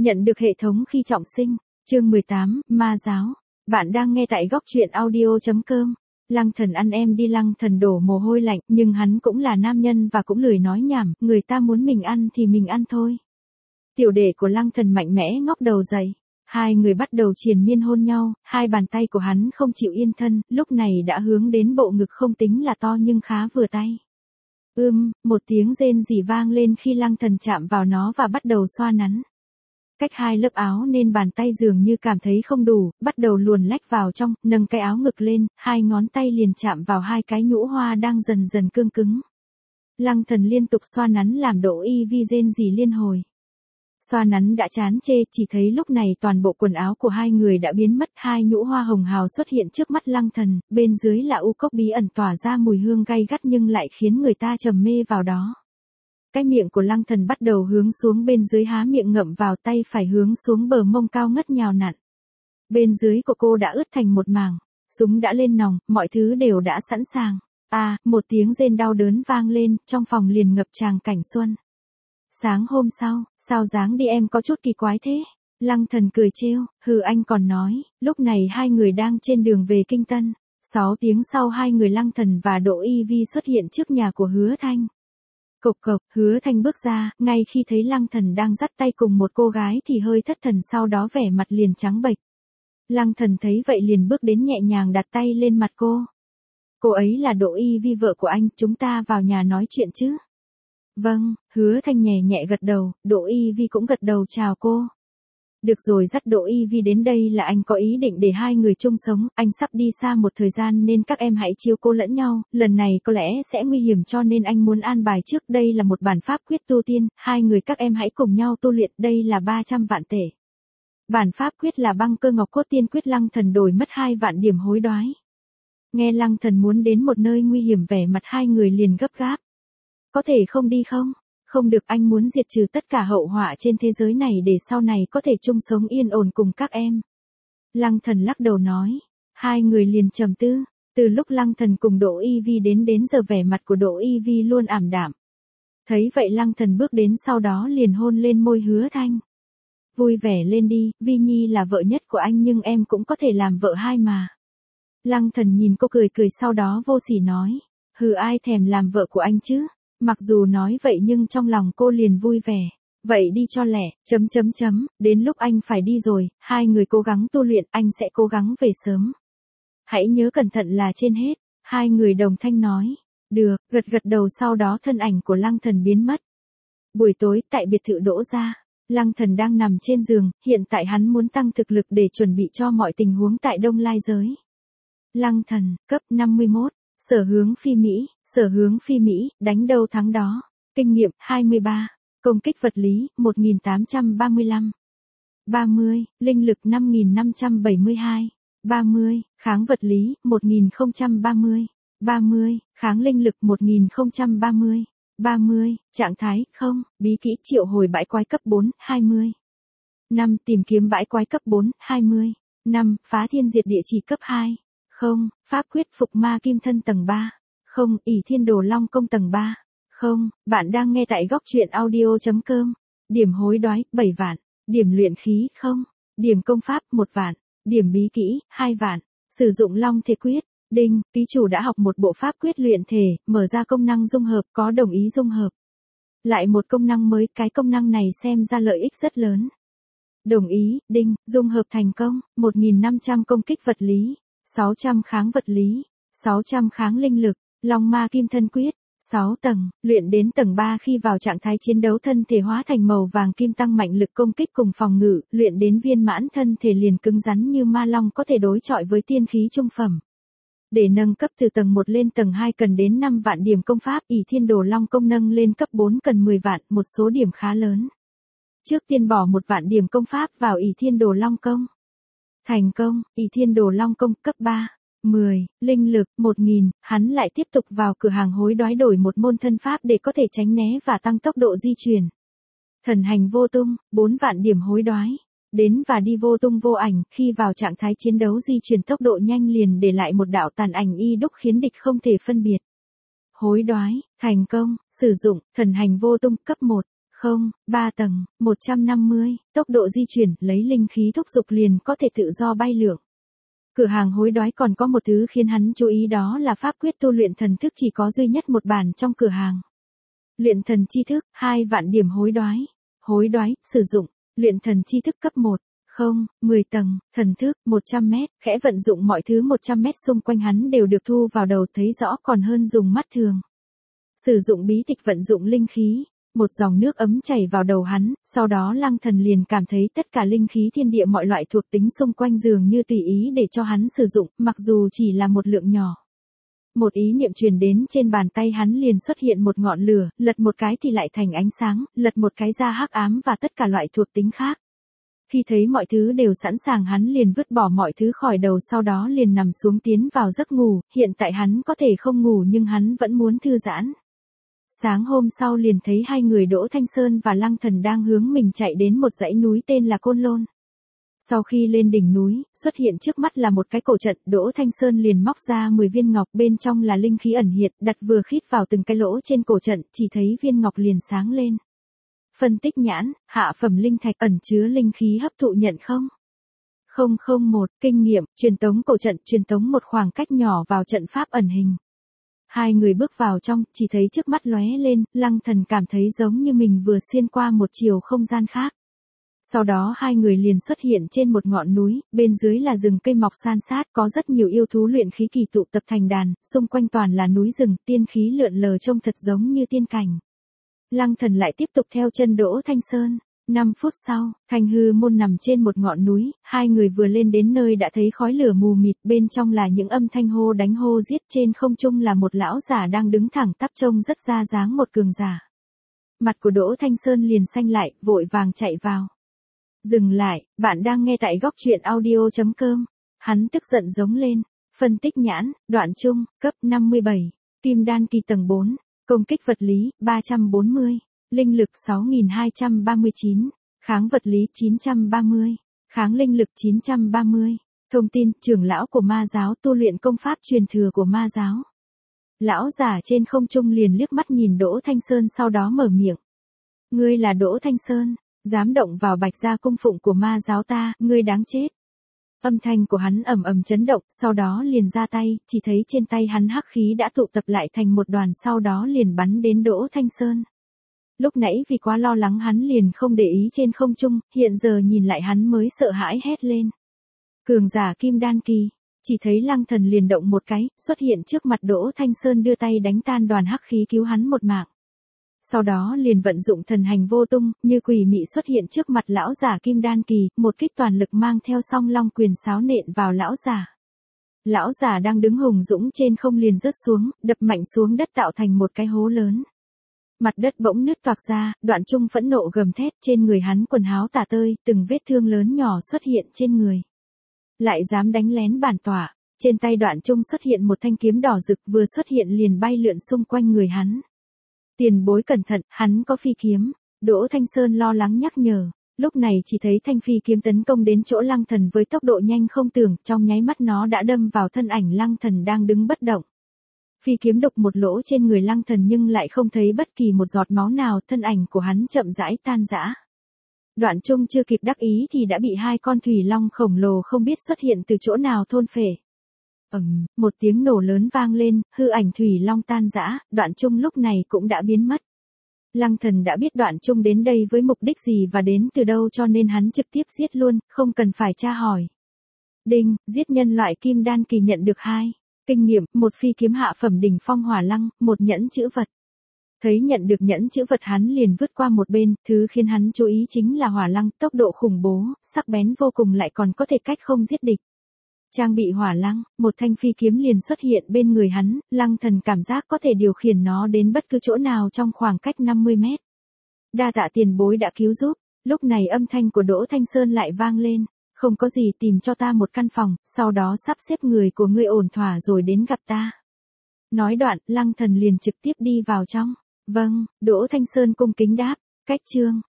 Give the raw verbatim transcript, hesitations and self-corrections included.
Nhận được hệ thống khi trọng sinh, chương mười tám, ma giáo. Bạn đang nghe tại góc truyện audio.com. Lăng Thần ăn em đi. Lăng Thần đổ mồ hôi lạnh, nhưng hắn cũng là nam nhân và cũng lười nói nhảm, người ta muốn mình ăn thì mình ăn thôi. Tiểu đệ của Lăng Thần mạnh mẽ ngóc đầu dậy. Hai người bắt đầu triền miên hôn nhau, hai bàn tay của hắn không chịu yên thân, lúc này đã hướng đến bộ ngực không tính là to nhưng khá vừa tay. Ưm, một tiếng rên rỉ vang lên khi Lăng Thần chạm vào nó và bắt đầu xoa nắn. Cách hai lớp áo nên bàn tay dường như cảm thấy không đủ, bắt đầu luồn lách vào trong, nâng cái áo ngực lên, hai ngón tay liền chạm vào hai cái nhũ hoa đang dần dần cương cứng. Lăng Thần liên tục xoa nắn làm Đỗ Y Vi rên rỉ liên hồi. Xoa nắn đã chán chê, chỉ thấy lúc này toàn bộ quần áo của hai người đã biến mất, hai nhũ hoa hồng hào xuất hiện trước mắt Lăng Thần, bên dưới là u cốc bí ẩn tỏa ra mùi hương gay gắt nhưng lại khiến người ta trầm mê vào đó. Cái miệng của Lăng Thần bắt đầu hướng xuống bên dưới, há miệng ngậm vào, tay phải hướng xuống bờ mông cao ngất nhào nặn. Bên dưới của cô đã ướt thành một mảng, súng đã lên nòng, mọi thứ đều đã sẵn sàng. À, một tiếng rên đau đớn vang lên, trong phòng liền ngập tràn cảnh xuân. Sáng hôm sau, sao dáng đi em có chút kỳ quái thế? Lăng Thần cười trêu, hừ anh còn nói, lúc này hai người đang trên đường về Kinh Tân. Sáu tiếng sau hai người Lăng Thần và Đỗ Y Vi xuất hiện trước nhà của Hứa Thanh. Cộc cộc, Hứa Thanh bước ra, ngay khi thấy Lăng Thần đang dắt tay cùng một cô gái thì hơi thất thần, sau đó vẻ mặt liền trắng bệch. Lăng Thần thấy vậy liền bước đến nhẹ nhàng đặt tay lên mặt cô. Cô ấy là Đỗ Y Vi vợ của anh, chúng ta vào nhà nói chuyện chứ? Vâng, Hứa Thanh nhẹ nhẹ gật đầu, Đỗ Y Vi cũng gật đầu chào cô. Được rồi, dắt Đỗ Y Vi đến đây là anh có ý định để hai người chung sống, anh sắp đi xa một thời gian nên các em hãy chiếu cố lẫn nhau, lần này có lẽ sẽ nguy hiểm cho nên anh muốn an bài trước, đây là một bản pháp quyết tu tiên, hai người các em hãy cùng nhau tu luyện, đây là ba trăm vạn tệ. Bản pháp quyết là băng cơ ngọc cốt tiên quyết. Lăng Thần đổi mất hai vạn điểm hối đoái. Nghe Lăng Thần muốn đến một nơi nguy hiểm, vẻ mặt hai người liền gấp gáp. Có thể không đi không? Không được, anh muốn diệt trừ tất cả hậu họa trên thế giới này để sau này có thể chung sống yên ổn cùng các em. Lăng Thần lắc đầu nói. Hai người liền trầm tư. Từ lúc Lăng Thần cùng Đỗ Y Vi đến đến giờ vẻ mặt của Đỗ Y Vi luôn ảm đạm. Thấy vậy Lăng Thần bước đến, sau đó liền hôn lên môi Hứa Thanh. Vui vẻ lên đi, Vi Nhi là vợ nhất của anh nhưng em cũng có thể làm vợ hai mà. Lăng Thần nhìn cô cười cười, sau đó vô sỉ nói. Hừ, ai thèm làm vợ của anh chứ? Mặc dù nói vậy nhưng trong lòng cô liền vui vẻ. Vậy đi cho lẹ, chấm chấm chấm, đến lúc anh phải đi rồi, hai người cố gắng tu luyện, anh sẽ cố gắng về sớm. Hãy nhớ cẩn thận là trên hết, hai người đồng thanh nói. Được, gật gật đầu, sau đó thân ảnh của Lăng Thần biến mất. Buổi tối, tại biệt thự Đỗ gia, Lăng Thần đang nằm trên giường, hiện tại hắn muốn tăng thực lực để chuẩn bị cho mọi tình huống tại Đông Lai giới. Lăng Thần, cấp năm mươi mốt. Sở hướng phi Mỹ, sở hướng phi Mỹ, đánh đâu thắng đó. Kinh nghiệm, hai mươi ba. Công kích vật lý, một nghìn tám trăm ba mươi lăm. ba mươi, linh lực năm nghìn năm trăm bảy mươi hai. ba mươi, kháng vật lý, một nghìn không trăm ba mươi. ba mươi, kháng linh lực một nghìn không trăm ba mươi. ba mươi, trạng thái, không, bí kỹ triệu hồi bãi quái cấp bốn, hai mươi. năm, tìm kiếm bãi quái cấp bốn, hai mươi. năm, phá thiên diệt địa chỉ cấp hai. Không, pháp quyết phục ma kim thân tầng ba. Không, ỷ thiên đồ long công tầng ba. Không, bạn đang nghe tại góc truyện audio.com. Điểm hối đoái, bảy vạn. Điểm luyện khí, không. Điểm công pháp, một vạn. Điểm bí kỹ, hai vạn. Sử dụng long thể quyết. Đinh, ký chủ đã học một bộ pháp quyết luyện thể, mở ra công năng dung hợp, có đồng ý dung hợp. Lại một công năng mới, cái công năng này xem ra lợi ích rất lớn. Đồng ý, đinh, dung hợp thành công, một nghìn năm trăm công kích vật lý. sáu trăm kháng vật lý, sáu trăm kháng linh lực, long ma kim thân quyết, sáu tầng, luyện đến tầng ba khi vào trạng thái chiến đấu thân thể hóa thành màu vàng kim tăng mạnh lực công kích cùng phòng ngự, luyện đến viên mãn thân thể liền cứng rắn như ma long, có thể đối chọi với tiên khí trung phẩm. Để nâng cấp từ tầng một lên tầng hai cần đến năm vạn điểm công pháp, ỷ thiên đồ long công nâng lên cấp bốn cần mười vạn, một số điểm khá lớn. Trước tiên bỏ một vạn điểm công pháp vào ỷ thiên đồ long công. Thành công, ỷ thiên đồ long công cấp ba, mười, linh lực, một nghìn, hắn lại tiếp tục vào cửa hàng hối đoái đổi một môn thân pháp để có thể tránh né và tăng tốc độ di chuyển. Thần hành vô tung, bốn vạn điểm hối đoái. Đến và đi vô tung vô ảnh, khi vào trạng thái chiến đấu di chuyển tốc độ nhanh liền để lại một đạo tàn ảnh y đúc khiến địch không thể phân biệt. Hối đoái, thành công, sử dụng, thần hành vô tung cấp một. Không, ba tầng, một trăm năm mươi, tốc độ di chuyển, lấy linh khí thúc dục liền có thể tự do bay lượn. Cửa hàng hối đoái còn có một thứ khiến hắn chú ý, đó là pháp quyết tu luyện thần thức chỉ có duy nhất một bản trong cửa hàng. Luyện thần chi thức, hai vạn điểm hối đoái. Hối đoái, sử dụng, luyện thần chi thức cấp một, không, mười tầng, thần thức, một trăm mét, khẽ vận dụng mọi thứ một trăm mét xung quanh hắn đều được thu vào đầu, thấy rõ còn hơn dùng mắt thường. Sử dụng bí tịch vận dụng linh khí, một dòng nước ấm chảy vào đầu hắn, sau đó Lăng Thần liền cảm thấy tất cả linh khí thiên địa mọi loại thuộc tính xung quanh dường như tùy ý để cho hắn sử dụng, mặc dù chỉ là một lượng nhỏ. Một ý niệm truyền đến trên bàn tay hắn liền xuất hiện một ngọn lửa, lật một cái thì lại thành ánh sáng, lật một cái ra hắc ám và tất cả loại thuộc tính khác. Khi thấy mọi thứ đều sẵn sàng hắn liền vứt bỏ mọi thứ khỏi đầu, sau đó liền nằm xuống tiến vào giấc ngủ, hiện tại hắn có thể không ngủ nhưng hắn vẫn muốn thư giãn. Sáng hôm sau liền thấy hai người Đỗ Thanh Sơn và Lăng Thần đang hướng mình chạy đến một dãy núi tên là Côn Lôn. Sau khi lên đỉnh núi, xuất hiện trước mắt là một cái cổ trận, Đỗ Thanh Sơn liền móc ra mười viên ngọc, bên trong là linh khí ẩn hiện, đặt vừa khít vào từng cái lỗ trên cổ trận, chỉ thấy viên ngọc liền sáng lên. Phân tích nhãn, hạ phẩm linh thạch, ẩn chứa linh khí hấp thụ nhận không? không không một, kinh nghiệm, truyền tống cổ trận, truyền tống một khoảng cách nhỏ vào trận pháp ẩn hình. Hai người bước vào trong, chỉ thấy trước mắt lóe lên, Lăng Thần cảm thấy giống như mình vừa xuyên qua một chiều không gian khác. Sau đó hai người liền xuất hiện trên một ngọn núi, bên dưới là rừng cây mọc san sát, có rất nhiều yêu thú luyện khí kỳ tụ tập thành đàn, xung quanh toàn là núi rừng, tiên khí lượn lờ trông thật giống như tiên cảnh. Lăng Thần lại tiếp tục theo chân Đỗ Thanh Sơn. năm phút sau, Thanh Hư Môn nằm trên một ngọn núi, hai người vừa lên đến nơi đã thấy khói lửa mù mịt, bên trong là những âm thanh hô đánh hô giết, trên không trung là một lão giả đang đứng thẳng tắp trông rất ra dáng một cường giả. Mặt của Đỗ Thanh Sơn liền xanh lại, vội vàng chạy vào. Dừng lại, bạn đang nghe tại góc truyện audio chấm com. Hắn tức giận giống lên. Phân tích nhãn, đoạn trung, cấp năm mươi bảy. Kim đan kỳ tầng bốn. Công kích vật lý, ba trăm bốn mươi. Linh lực sáu nghìn hai trăm ba mươi chín. Kháng vật lý chín trăm ba mươi. Kháng linh lực chín trăm ba mươi. Thông tin, trưởng lão của ma giáo tu luyện công pháp truyền thừa của ma giáo. Lão giả trên không trung liền liếc mắt nhìn Đỗ Thanh Sơn, sau đó mở miệng. Ngươi là Đỗ Thanh Sơn, dám động vào Bạch Gia cung phụng của ma giáo ta, ngươi đáng chết. Âm thanh của hắn ầm ầm chấn động, sau đó liền ra tay, chỉ thấy trên tay hắn hắc khí đã tụ tập lại thành một đoàn, sau đó liền bắn đến Đỗ Thanh Sơn. Lúc nãy vì quá lo lắng hắn liền không để ý trên không trung, hiện giờ nhìn lại hắn mới sợ hãi hét lên. Cường giả kim đan kỳ, chỉ thấy Lăng Thần liền động một cái, xuất hiện trước mặt Đỗ Thanh Sơn, đưa tay đánh tan đoàn hắc khí cứu hắn một mạng. Sau đó liền vận dụng thần hành vô tung, như quỷ mị xuất hiện trước mặt lão giả kim đan kỳ, một kích toàn lực mang theo song long quyền sáo nện vào lão giả. Lão giả đang đứng hùng dũng trên không liền rớt xuống, đập mạnh xuống đất tạo thành một cái hố lớn. Mặt đất bỗng nứt toạc ra, Đoạn Trung phẫn nộ gầm thét, trên người hắn quần áo tả tơi, từng vết thương lớn nhỏ xuất hiện trên người. Lại dám đánh lén bản tỏa, trên tay Đoạn Trung xuất hiện một thanh kiếm đỏ rực, vừa xuất hiện liền bay lượn xung quanh người hắn. Tiền bối cẩn thận, hắn có phi kiếm. Đỗ Thanh Sơn lo lắng nhắc nhở. Lúc này chỉ thấy thanh phi kiếm tấn công đến chỗ Lăng Thần với tốc độ nhanh không tưởng, trong nháy mắt nó đã đâm vào thân ảnh Lăng Thần đang đứng bất động. Phi kiếm đục một lỗ trên người Lăng Thần nhưng lại không thấy bất kỳ một giọt máu nào, thân ảnh của hắn chậm rãi tan rã. Đoạn Trung chưa kịp đắc ý thì đã bị hai con thủy long khổng lồ không biết xuất hiện từ chỗ nào thôn phệ. Ầm, một tiếng nổ lớn vang lên, hư ảnh thủy long tan rã, Đoạn Trung lúc này cũng đã biến mất. Lăng Thần đã biết Đoạn Trung đến đây với mục đích gì và đến từ đâu, cho nên hắn trực tiếp giết luôn, không cần phải tra hỏi. Đinh, giết nhân loại kim đan kỳ nhận được hai. Kinh nghiệm, một phi kiếm hạ phẩm đỉnh phong hỏa lăng, một nhẫn chữ vật. Thấy nhận được nhẫn chữ vật hắn liền vứt qua một bên, thứ khiến hắn chú ý chính là hỏa lăng, tốc độ khủng bố, sắc bén vô cùng, lại còn có thể cách không giết địch. Trang bị hỏa lăng, một thanh phi kiếm liền xuất hiện bên người hắn, Lăng Thần cảm giác có thể điều khiển nó đến bất cứ chỗ nào trong khoảng cách năm mươi mét. Đa tạ tiền bối đã cứu giúp. Lúc này âm thanh của Đỗ Thanh Sơn lại vang lên. Không có gì, tìm cho ta một căn phòng, sau đó sắp xếp người của ngươi ổn thỏa rồi đến gặp ta. Nói đoạn, Lăng Thần liền trực tiếp đi vào trong. Vâng, Đỗ Thanh Sơn cung kính đáp. Cách chương